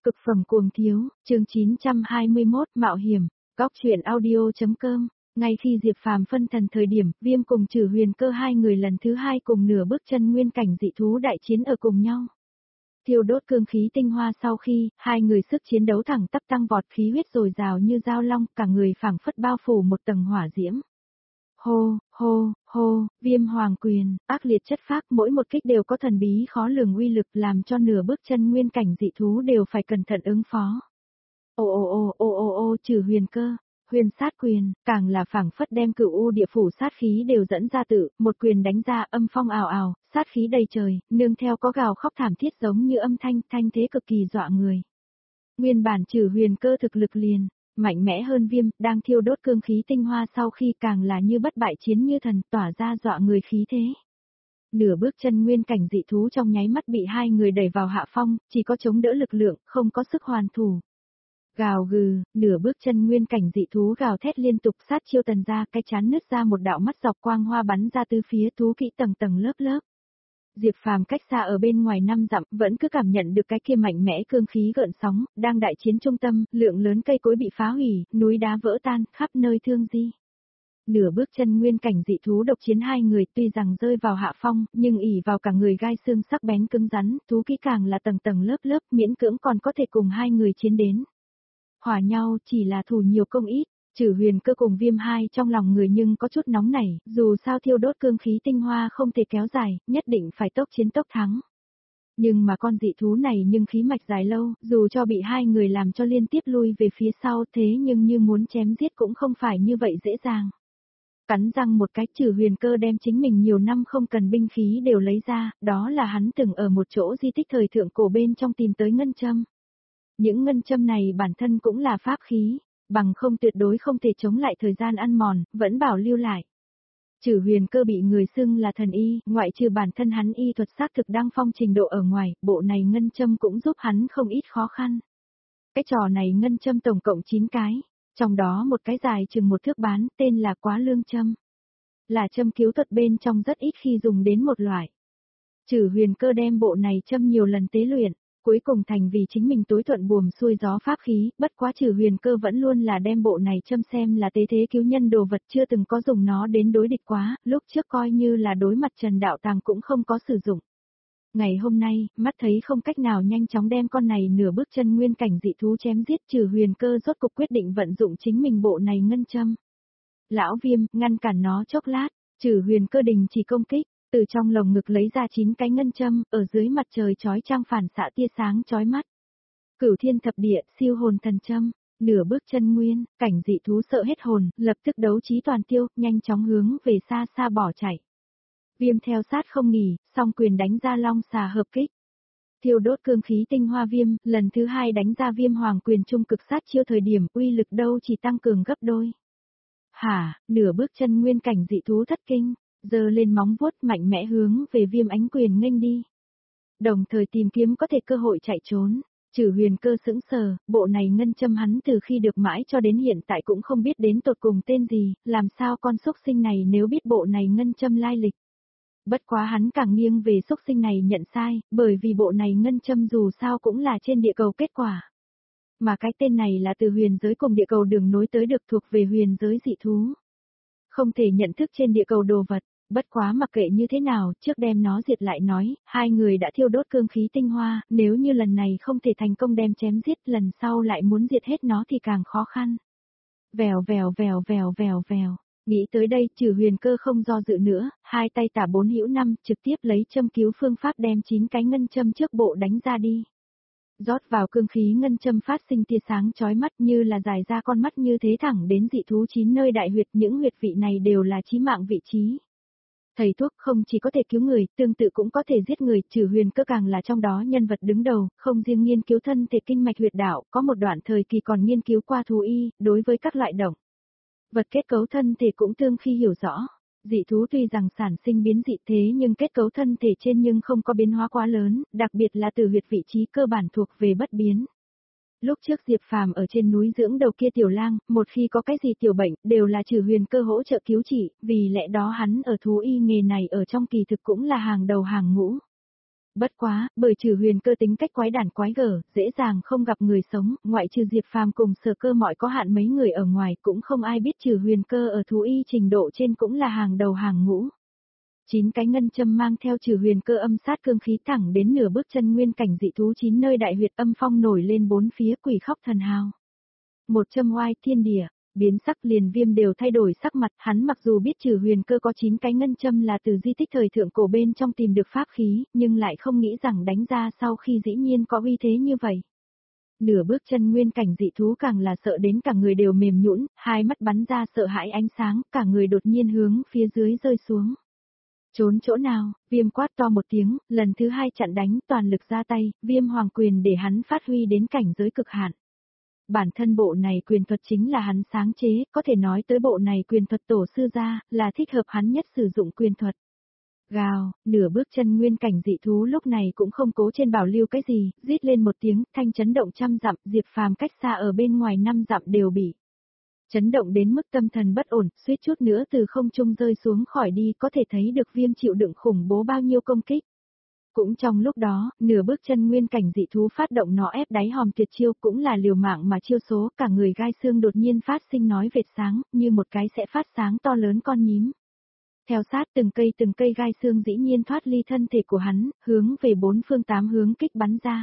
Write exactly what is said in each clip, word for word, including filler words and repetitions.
Cực phẩm cuồng thiếu, chương chín trăm hai mươi mốt, mạo hiểm, góc truyện audio.com. Ngay khi Diệp Phàm phân thần thời điểm, Viêm cùng Trử Huyền Cơ hai người lần thứ hai cùng nửa bước chân nguyên cảnh dị thú đại chiến ở cùng nhau. Thiêu đốt cương khí tinh hoa sau khi, hai người sức chiến đấu thẳng tắp tăng vọt, khí huyết dồi dào như dao long, cả người phảng phất bao phủ một tầng hỏa diễm. Hô, hô, hô, Viêm Hoàng Quyền, ác liệt chất phác, mỗi một kích đều có thần bí khó lường uy lực, làm cho nửa bước chân nguyên cảnh dị thú đều phải cẩn thận ứng phó. Ô ô ô ô ô ô, Trử Huyền Cơ, Huyền Sát Quyền, càng là phảng phất đem cửu u địa phủ sát khí đều dẫn ra tự, một quyền đánh ra, âm phong ào ào, sát khí đầy trời, nương theo có gào khóc thảm thiết giống như âm thanh, thanh thế cực kỳ dọa người. Nguyên bản Trử Huyền Cơ thực lực liền mạnh mẽ hơn Viêm, đang thiêu đốt cương khí tinh hoa sau khi càng là như bất bại chiến như thần, tỏa ra dọa người khí thế. Nửa bước chân nguyên cảnh dị thú trong nháy mắt bị hai người đẩy vào hạ phong, chỉ có chống đỡ lực lượng, không có sức hoàn thủ. Gào gừ, nửa bước chân nguyên cảnh dị thú gào thét liên tục, sát chiêu tần ra, cái chán nứt ra một đạo mắt dọc quang hoa bắn ra từ phía, thú kỹ tầng tầng lớp lớp. Diệp Phàm cách xa ở bên ngoài năm dặm, vẫn cứ cảm nhận được cái kia mạnh mẽ cương khí gợn sóng, đang đại chiến trung tâm, lượng lớn cây cối bị phá hủy, núi đá vỡ tan, khắp nơi thương di. Nửa bước chân nguyên cảnh dị thú độc chiến hai người, tuy rằng rơi vào hạ phong, nhưng ỷ vào cả người gai xương sắc bén cứng rắn, thú kỹ càng là tầng tầng lớp lớp, miễn cưỡng còn có thể cùng hai người chiến đến. Hòa nhau chỉ là thủ nhiều công ít. Trử Huyền Cơ cùng Viêm hai trong lòng người nhưng có chút nóng nảy, dù sao thiêu đốt cương khí tinh hoa không thể kéo dài, nhất định phải tốc chiến tốc thắng. Nhưng mà con dị thú này nhưng khí mạch dài lâu, dù cho bị hai người làm cho liên tiếp lui về phía sau thế nhưng như muốn chém giết cũng không phải như vậy dễ dàng. Cắn răng một cái, Trử Huyền Cơ đem chính mình nhiều năm không cần binh khí đều lấy ra, đó là hắn từng ở một chỗ di tích thời thượng cổ bên trong tìm tới ngân châm. Những ngân châm này bản thân cũng là pháp khí, bằng không tuyệt đối không thể chống lại thời gian ăn mòn, vẫn bảo lưu lại. Trử Huyền Cơ bị người xưng là thần y, ngoại trừ bản thân hắn y thuật xác thực đang phong trình độ ở ngoài, bộ này ngân châm cũng giúp hắn không ít khó khăn. Cái trò này ngân châm tổng cộng chín cái, trong đó một cái dài chừng một thước bán, tên là Quá Lương châm. Là châm cứu thuật bên trong rất ít khi dùng đến một loại. Trử Huyền Cơ đem bộ này châm nhiều lần tế luyện, cuối cùng thành vì chính mình tối thuận buồm xuôi gió pháp khí, bất quá Trử Huyền Cơ vẫn luôn là đem bộ này châm xem là tế thế cứu nhân đồ vật, chưa từng có dùng nó đến đối địch quá, lúc trước coi như là đối mặt Trần Đạo Tàng cũng không có sử dụng. Ngày hôm nay, mắt thấy không cách nào nhanh chóng đem con này nửa bước chân nguyên cảnh dị thú chém giết, Trử Huyền Cơ rốt cục quyết định vận dụng chính mình bộ này ngân châm. Lão Viêm, ngăn cản nó chốc lát, Trử Huyền Cơ đình chỉ công kích. Từ trong lồng ngực lấy ra chín cái ngân châm, ở dưới mặt trời chói chang phản xạ tia sáng chói mắt. Cửu thiên thập địa, siêu hồn thần châm, nửa bước chân nguyên, cảnh dị thú sợ hết hồn, lập tức đấu trí toàn tiêu, nhanh chóng hướng về xa xa bỏ chạy. Viêm theo sát không nghỉ, song quyền đánh ra long xà hợp kích. Thiêu đốt cương khí tinh hoa Viêm, lần thứ hai đánh ra Viêm Hoàng Quyền trung cực sát chiêu thời điểm, uy lực đâu chỉ tăng cường gấp đôi. Hả, nửa bước chân nguyên cảnh dị thú thất kinh. Giơ lên móng vuốt mạnh mẽ hướng về Viêm ánh quyền nghênh đi. Đồng thời tìm kiếm có thể cơ hội chạy trốn. Trử Huyền Cơ sững sờ, bộ này ngân châm hắn từ khi được mãi cho đến hiện tại cũng không biết đến tột cùng tên gì, làm sao con xúc sinh này nếu biết bộ này ngân châm lai lịch. Bất quá hắn càng nghiêng về xúc sinh này nhận sai, bởi vì bộ này ngân châm dù sao cũng là trên địa cầu kết quả. Mà cái tên này là từ huyền giới cùng địa cầu đường nối tới được thuộc về huyền giới dị thú. Không thể nhận thức trên địa cầu đồ vật, bất quá mặc kệ như thế nào, trước đem nó diệt lại nói, hai người đã thiêu đốt cương khí tinh hoa, nếu như lần này không thể thành công đem chém giết, lần sau lại muốn diệt hết nó thì càng khó khăn. Vèo vèo vèo vèo vèo vèo, nghĩ tới đây, Trử Huyền Cơ không do dự nữa, hai tay tả bốn hữu năm, trực tiếp lấy châm cứu phương pháp đem chín cái ngân châm trước bộ đánh ra đi. Rót vào cương khí ngân châm phát sinh tia sáng chói mắt như là dài ra con mắt như thế thẳng đến dị thú chín nơi đại huyệt, những huyệt vị này đều là chí mạng vị trí. Thầy thuốc không chỉ có thể cứu người, tương tự cũng có thể giết người, Trử Huyền Cơ càng là trong đó nhân vật đứng đầu, không riêng nghiên cứu thân thể kinh mạch huyệt đạo, có một đoạn thời kỳ còn nghiên cứu qua thú y, đối với các loại động vật kết cấu thân thể cũng tương khi hiểu rõ. Dị thú tuy rằng sản sinh biến dị thế nhưng kết cấu thân thể trên nhưng không có biến hóa quá lớn, đặc biệt là từ huyệt vị trí cơ bản thuộc về bất biến. Lúc trước Diệp Phàm ở trên núi dưỡng đầu kia tiểu lang, một khi có cái gì tiểu bệnh, đều là Trử Huyền Cơ hỗ trợ cứu trị, vì lẽ đó hắn ở thú y nghề này ở trong kỳ thực cũng là hàng đầu hàng ngũ. Bất quá, bởi Trừ Huyền Cơ tính cách quái đản quái gở, dễ dàng không gặp người sống, ngoại trừ Diệp Phàm cùng Sở Cơ mọi có hạn mấy người ở ngoài, cũng không ai biết Trừ Huyền Cơ ở thú y trình độ trên cũng là hàng đầu hàng ngũ. Chín cái ngân châm mang theo Trừ Huyền Cơ âm sát cương khí thẳng đến nửa bước chân nguyên cảnh dị thú chín nơi đại huyệt âm phong nổi lên bốn phía quỷ khóc thần hào. Một châm oai thiên địa, biến sắc liền Viêm đều thay đổi sắc mặt, hắn mặc dù biết Trừ Huyền Cơ có chín cái ngân châm là từ di tích thời thượng cổ bên trong tìm được pháp khí, nhưng lại không nghĩ rằng đánh ra sau khi dĩ nhiên có uy thế như vậy. Nửa bước chân nguyên cảnh dị thú càng là sợ đến cả người đều mềm nhũn, hai mắt bắn ra sợ hãi ánh sáng, cả người đột nhiên hướng phía dưới rơi xuống. Trốn chỗ nào, Viêm quát to một tiếng, lần thứ hai chặn đánh toàn lực ra tay, Viêm hoàng quyền để hắn phát huy đến cảnh giới cực hạn. Bản thân bộ này quyền thuật chính là hắn sáng chế, có thể nói tới bộ này quyền thuật tổ sư ra, là thích hợp hắn nhất sử dụng quyền thuật. Gào, nửa bước chân nguyên cảnh dị thú lúc này cũng không cố trên bảo lưu cái gì, rít lên một tiếng, thanh chấn động trăm dặm, Diệp Phàm cách xa ở bên ngoài năm dặm đều bị chấn động đến mức tâm thần bất ổn, suýt chút nữa từ không trung rơi xuống khỏi đi, có thể thấy được Viêm chịu đựng khủng bố bao nhiêu công kích. Cũng trong lúc đó, nửa bước chân nguyên cảnh dị thú phát động nó ép đáy hòm tuyệt chiêu cũng là liều mạng mà chiêu số, cả người gai xương đột nhiên phát sinh nói vệt sáng, như một cái sẽ phát sáng to lớn con nhím. Theo sát từng cây từng cây gai xương dĩ nhiên thoát ly thân thể của hắn, hướng về bốn phương tám hướng kích bắn ra.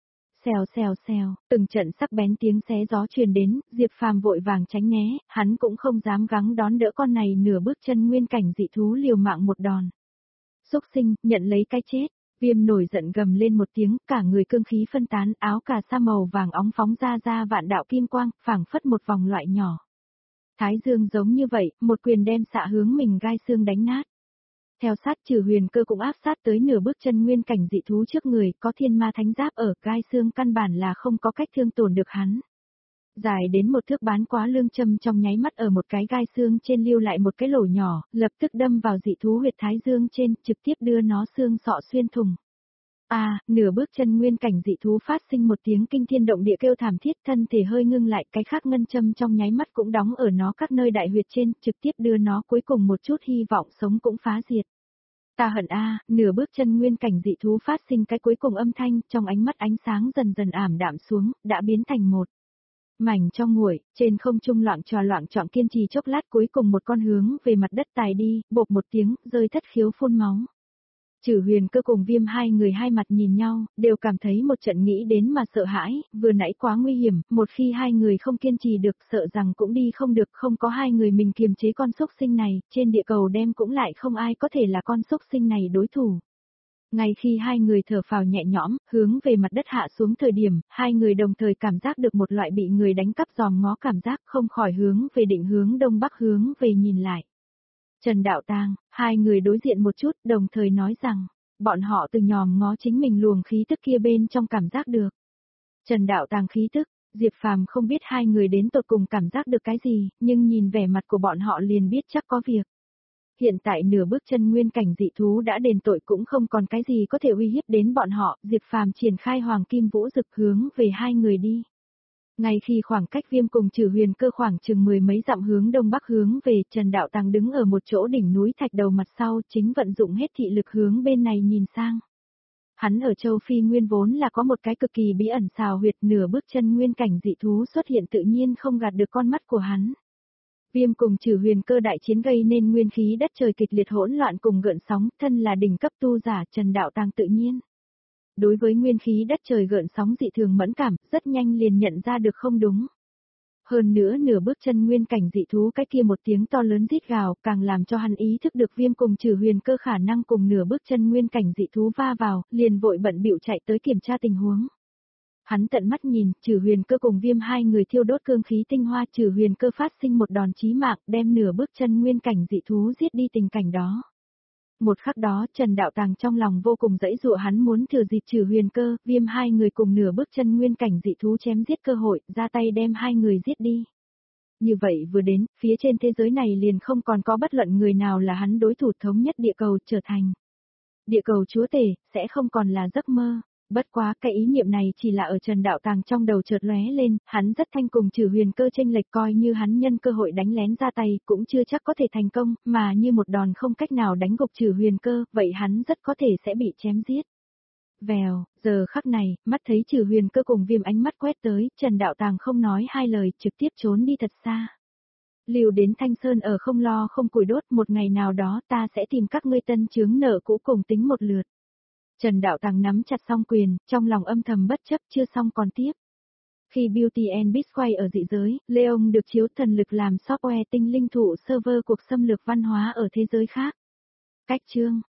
Xèo xèo xèo, từng trận sắc bén tiếng xé gió truyền đến, Diệp Phàm vội vàng tránh né, hắn cũng không dám gắng đón đỡ con này nửa bước chân nguyên cảnh dị thú liều mạng một đòn. Xúc sinh, nhận lấy cái chết. Viêm nổi giận gầm lên một tiếng, cả người cương khí phân tán, áo cà sa màu vàng óng phóng ra ra vạn đạo kim quang, phảng phất một vòng loại nhỏ. Thái dương giống như vậy, một quyền đem xạ hướng mình gai xương đánh nát. Theo sát Trừ Huyền Cơ cũng áp sát tới nửa bước chân nguyên cảnh dị thú trước người, có thiên ma thánh giáp ở, gai xương căn bản là không có cách thương tổn được hắn. Dài đến một thước bán quá lương châm trong nháy mắt ở một cái gai xương trên lưu lại một cái lỗ nhỏ, lập tức đâm vào dị thú huyệt thái dương trên, trực tiếp đưa nó xương sọ xuyên thủng. À, nửa bước chân nguyên cảnh dị thú phát sinh một tiếng kinh thiên động địa kêu thảm thiết, thân thể hơi ngưng lại, cái khác ngân châm trong nháy mắt cũng đóng ở nó các nơi đại huyệt trên, trực tiếp đưa nó cuối cùng một chút hy vọng sống cũng phá diệt. Ta hận a, à, nửa bước chân nguyên cảnh dị thú phát sinh cái cuối cùng âm thanh, trong ánh mắt ánh sáng dần dần ảm đạm xuống, đã biến thành một mảnh trong nguội, trên không trung loạn trò loạn trọng kiên trì chốc lát cuối cùng một con hướng về mặt đất tài đi, bộp một tiếng, rơi thất khiếu phun máu. Trừ Huyền Cơ cùng Viêm hai người hai mặt nhìn nhau, đều cảm thấy một trận nghĩ đến mà sợ hãi, vừa nãy quá nguy hiểm, một khi hai người không kiên trì được sợ rằng cũng đi không được, không có hai người mình kiềm chế con xúc sinh này, trên địa cầu đem cũng lại không ai có thể là con xúc sinh này đối thủ. Ngay khi hai người thở phào nhẹ nhõm, hướng về mặt đất hạ xuống thời điểm, hai người đồng thời cảm giác được một loại bị người đánh cắp giòm ngó cảm giác, không khỏi hướng về định hướng đông bắc hướng về nhìn lại. Trần Đạo Tàng, hai người đối diện một chút, đồng thời nói rằng, bọn họ từ nhòm ngó chính mình luồng khí tức kia bên trong cảm giác được. Trần Đạo Tàng khí tức, Diệp Phàm không biết hai người đến tột cùng cảm giác được cái gì, nhưng nhìn vẻ mặt của bọn họ liền biết chắc có việc. Hiện tại nửa bước chân nguyên cảnh dị thú đã đền tội cũng không còn cái gì có thể uy hiếp đến bọn họ, Diệp Phàm triển khai Hoàng Kim Vũ Dực hướng về hai người đi. Ngay khi khoảng cách Viêm cùng Trừ Huyền Cơ khoảng chừng mười mấy dặm hướng đông bắc hướng về, Trần Đạo Tàng đứng ở một chỗ đỉnh núi thạch đầu mặt sau, chính vận dụng hết thị lực hướng bên này nhìn sang. Hắn ở châu Phi nguyên vốn là có một cái cực kỳ bí ẩn xào huyệt, nửa bước chân nguyên cảnh dị thú xuất hiện tự nhiên không gạt được con mắt của hắn. Viêm cùng Trừ Huyền Cơ đại chiến gây nên nguyên khí đất trời kịch liệt hỗn loạn cùng gợn sóng, thân là đỉnh cấp tu giả, Trần Đạo Tàng tự nhiên đối với nguyên khí đất trời gợn sóng dị thường mẫn cảm, rất nhanh liền nhận ra được không đúng. Hơn nữa nửa bước chân nguyên cảnh dị thú cái kia một tiếng to lớn rít gào, càng làm cho hắn ý thức được Viêm cùng Trừ Huyền Cơ khả năng cùng nửa bước chân nguyên cảnh dị thú va vào, liền vội bận bịu chạy tới kiểm tra tình huống. Hắn tận mắt nhìn, Trừ Huyền Cơ cùng Viêm hai người thiêu đốt cương khí tinh hoa, Trừ Huyền Cơ phát sinh một đòn chí mạng, đem nửa bước chân nguyên cảnh dị thú giết đi tình cảnh đó. Một khắc đó, Trần Đạo Tàng trong lòng vô cùng dãy dụa, hắn muốn thừa dịp Trừ Huyền Cơ, Viêm hai người cùng nửa bước chân nguyên cảnh dị thú chém giết cơ hội, ra tay đem hai người giết đi. Như vậy vừa đến, phía trên thế giới này liền không còn có bất luận người nào là hắn đối thủ, thống nhất địa cầu trở thành địa cầu chúa tể, sẽ không còn là giấc mơ. Bất quá, cái ý niệm này chỉ là ở Trần Đạo Tàng trong đầu chợt lóe lên, hắn rất thanh cùng Trừ Huyền Cơ chênh lệch, coi như hắn nhân cơ hội đánh lén ra tay, cũng chưa chắc có thể thành công, mà như một đòn không cách nào đánh gục Trừ Huyền Cơ, vậy hắn rất có thể sẽ bị chém giết. Vèo, giờ khắc này, mắt thấy Trừ Huyền Cơ cùng Viêm ánh mắt quét tới, Trần Đạo Tàng không nói hai lời, trực tiếp trốn đi thật xa. Lưu đến Thanh Sơn ở không lo không củi đốt, một ngày nào đó ta sẽ tìm các ngươi tân chướng nợ cũ cùng tính một lượt. Trần Đạo Tàng nắm chặt song quyền, trong lòng âm thầm bất chấp, chưa xong còn tiếp. Khi Beauty and Beast quay ở dị giới, Leon được chiếu thần lực làm software tinh linh thụ server cuộc xâm lược văn hóa ở thế giới khác. Cách chương